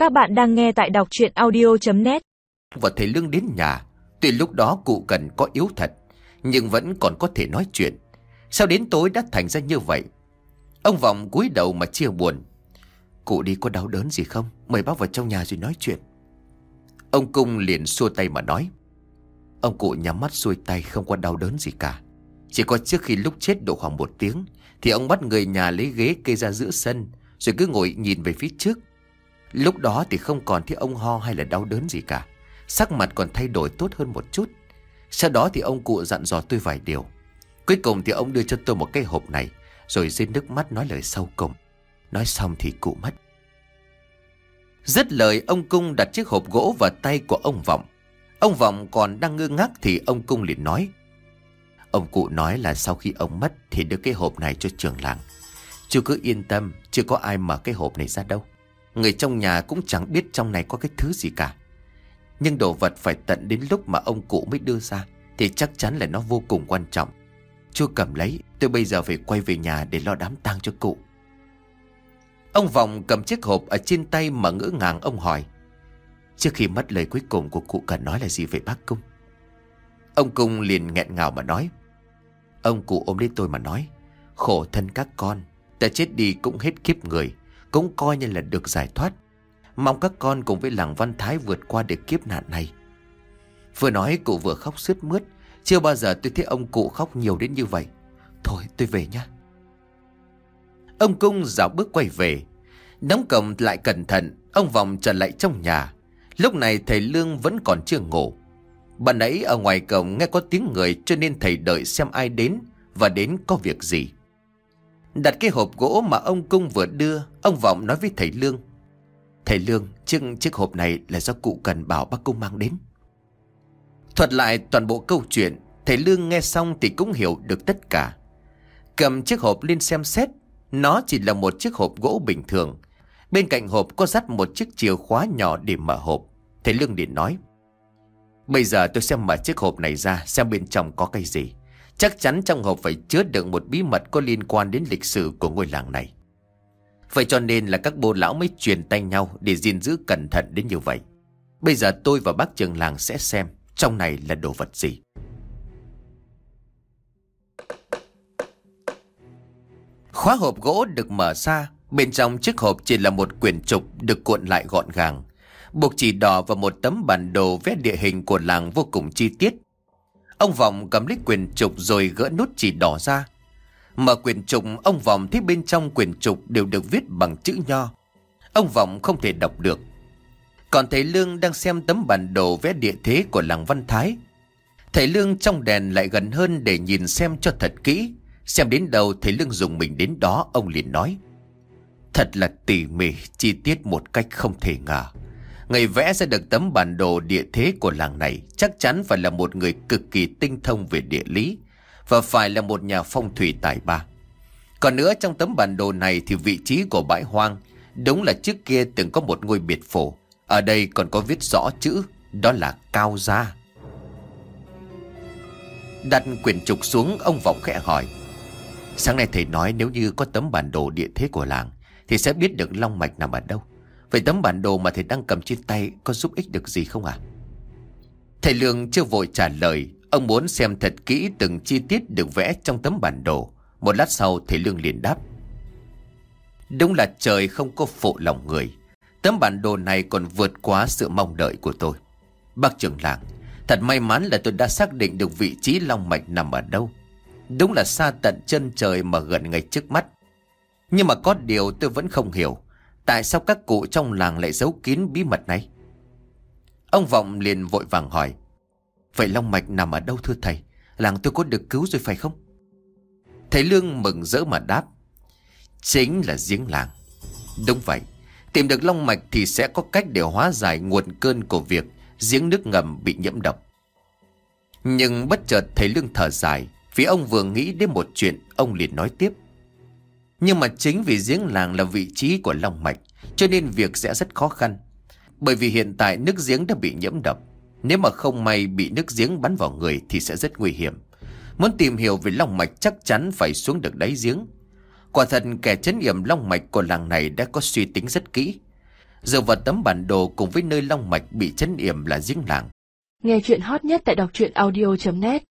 Các bạn đang nghe tại đọc truyện audio.net. Và thầy Lương đến nhà. Tuy lúc đó cụ Cần có yếu thật, nhưng vẫn còn có thể nói chuyện. Sao đến tối đã thành ra như vậy? Ông Vọng cúi đầu mà chia buồn. Cụ đi có đau đớn gì không? Mời bác vào trong nhà rồi nói chuyện. Ông Cung liền xua tay mà nói. Ông cụ nhắm mắt xuôi tay, không có đau đớn gì cả. Chỉ có trước khi lúc chết độ khoảng 1 tiếng thì ông bắt người nhà lấy ghế kê ra giữa sân, rồi cứ ngồi nhìn về phía trước. Lúc đó thì không còn thấy ông ho hay là đau đớn gì cả. Sắc mặt còn thay đổi tốt hơn một chút. Sau đó thì ông cụ dặn dò tôi vài điều. Cuối cùng thì ông đưa cho tôi một cái hộp này, rồi rơi nước mắt nói lời sau cùng. Nói xong thì cụ mất. Dứt lời, ông Cung đặt chiếc hộp gỗ vào tay của ông Vọng. Ông Vọng còn đang ngơ ngác thì ông Cung liền nói. Ông cụ nói là sau khi ông mất thì đưa cái hộp này cho trưởng làng. Chú cứ yên tâm, chưa có ai mở cái hộp này ra đâu. Người trong nhà cũng chẳng biết trong này có cái thứ gì cả. Nhưng đồ vật phải tận đến lúc mà ông cụ mới đưa ra thì chắc chắn là nó vô cùng quan trọng. Chú cầm lấy, tôi bây giờ phải quay về nhà để lo đám tang cho cụ. Ông Vọng cầm chiếc hộp ở trên tay mà ngỡ ngàng. Ông hỏi, trước khi mất lời cuối cùng của cụ Cần nói là gì vậy bác Cung? Ông Cung liền nghẹn ngào mà nói. Ông cụ ôm lấy tôi mà nói, khổ thân các con, ta chết đi cũng hết kiếp người, cũng coi như là được giải thoát. Mong các con cùng với làng Văn Thái vượt qua được kiếp nạn này. Vừa nói cụ vừa khóc sướt mướt. Chưa bao giờ tôi thấy ông cụ khóc nhiều đến như vậy. Thôi tôi về nhá. Ông Cung dạo bước quay về. Đóng cổng lại cẩn thận. Ông Vọng trở lại trong nhà. Lúc này thầy Lương vẫn còn chưa ngủ. Bạn ấy ở ngoài cổng nghe có tiếng người, cho nên thầy đợi xem ai đến và đến có việc gì. Đặt cái hộp gỗ mà ông Cung vừa đưa, ông Vọng nói với thầy Lương. Thầy Lương, chiếc hộp này là do cụ Cần bảo bác Cung mang đến. Thuật lại toàn bộ câu chuyện. Thầy Lương nghe xong thì cũng hiểu được tất cả. Cầm chiếc hộp lên xem xét. Nó chỉ là một chiếc hộp gỗ bình thường. Bên cạnh hộp có dắt một chiếc chìa khóa nhỏ để mở hộp. Thầy Lương liền nói, bây giờ tôi sẽ mở chiếc hộp này ra, xem bên trong có cái gì. Chắc chắn trong hộp phải chứa đựng một bí mật có liên quan đến lịch sử của ngôi làng này. Vậy cho nên là các bô lão mới truyền tay nhau để gìn giữ cẩn thận đến như vậy. Bây giờ tôi và bác trưởng làng sẽ xem trong này là đồ vật gì. Khóa hộp gỗ được mở ra. Bên trong chiếc hộp chỉ là một quyển trục được cuộn lại gọn gàng, buộc chỉ đỏ và một tấm bản đồ vẽ địa hình của làng vô cùng chi tiết. Ông Vọng cầm lấy quyển trục rồi gỡ nút chỉ đỏ ra. Mở quyển trục, ông Vọng thấy bên trong quyển trục đều được viết bằng chữ Nho. Ông Vọng không thể đọc được. Còn thầy Lương đang xem tấm bản đồ vẽ địa thế của làng Văn Thái. Thầy Lương trong đèn lại gần hơn để nhìn xem cho thật kỹ. Xem đến đâu thầy Lương dùng mình đến đó. Ông liền nói, thật là tỉ mỉ, chi tiết một cách không thể ngờ. Người vẽ ra được tấm bản đồ địa thế của làng này chắc chắn phải là một người cực kỳ tinh thông về địa lý, và phải là một nhà phong thủy tài ba. Còn nữa, trong tấm bản đồ này thì vị trí của bãi hoang đúng là trước kia từng có một ngôi biệt phủ. Ở đây còn có viết rõ chữ, đó là Cao Gia. Đặt quyển trục xuống, ông Vọng khẽ hỏi, sáng nay thầy nói nếu như có tấm bản đồ địa thế của làng thì sẽ biết được long mạch nằm ở đâu. Vậy tấm bản đồ mà thầy đang cầm trên tay có giúp ích được gì không ạ? Thầy Lương chưa vội trả lời. Ông muốn xem thật kỹ từng chi tiết được vẽ trong tấm bản đồ. Một lát sau thầy Lương liền đáp, đúng là trời không có phụ lòng người. Tấm bản đồ này còn vượt quá sự mong đợi của tôi. Bác trưởng làng, thật may mắn là tôi đã xác định được vị trí long mạch nằm ở đâu. Đúng là xa tận chân trời mà gần ngay trước mắt. Nhưng mà có điều tôi vẫn không hiểu, tại sao các cụ trong làng lại giấu kín bí mật này? Ông Vọng liền vội vàng hỏi, vậy long mạch nằm ở đâu thưa thầy? Làng tôi có được cứu rồi phải không? Thầy Lương mừng rỡ mà đáp, chính là giếng làng. Đúng vậy, tìm được long mạch thì sẽ có cách để hóa giải nguồn cơn của việc giếng nước ngầm bị nhiễm độc. Nhưng bất chợt thầy Lương thở dài, vì ông vừa nghĩ đến một chuyện. Ông liền nói tiếp, nhưng mà chính vì giếng làng là vị trí của long mạch, cho nên việc sẽ rất khó khăn. Bởi vì hiện tại nước giếng đã bị nhiễm độc. Nếu mà không may bị nước giếng bắn vào người thì sẽ rất nguy hiểm. Muốn tìm hiểu về long mạch chắc chắn phải xuống được đáy giếng. Quả thật kẻ trấn yểm long mạch của làng này đã có suy tính rất kỹ. dựa vào tấm bản đồ cùng với nơi long mạch bị trấn yểm là giếng làng. Nghe chuyện hot nhất tại đọc truyện audio.net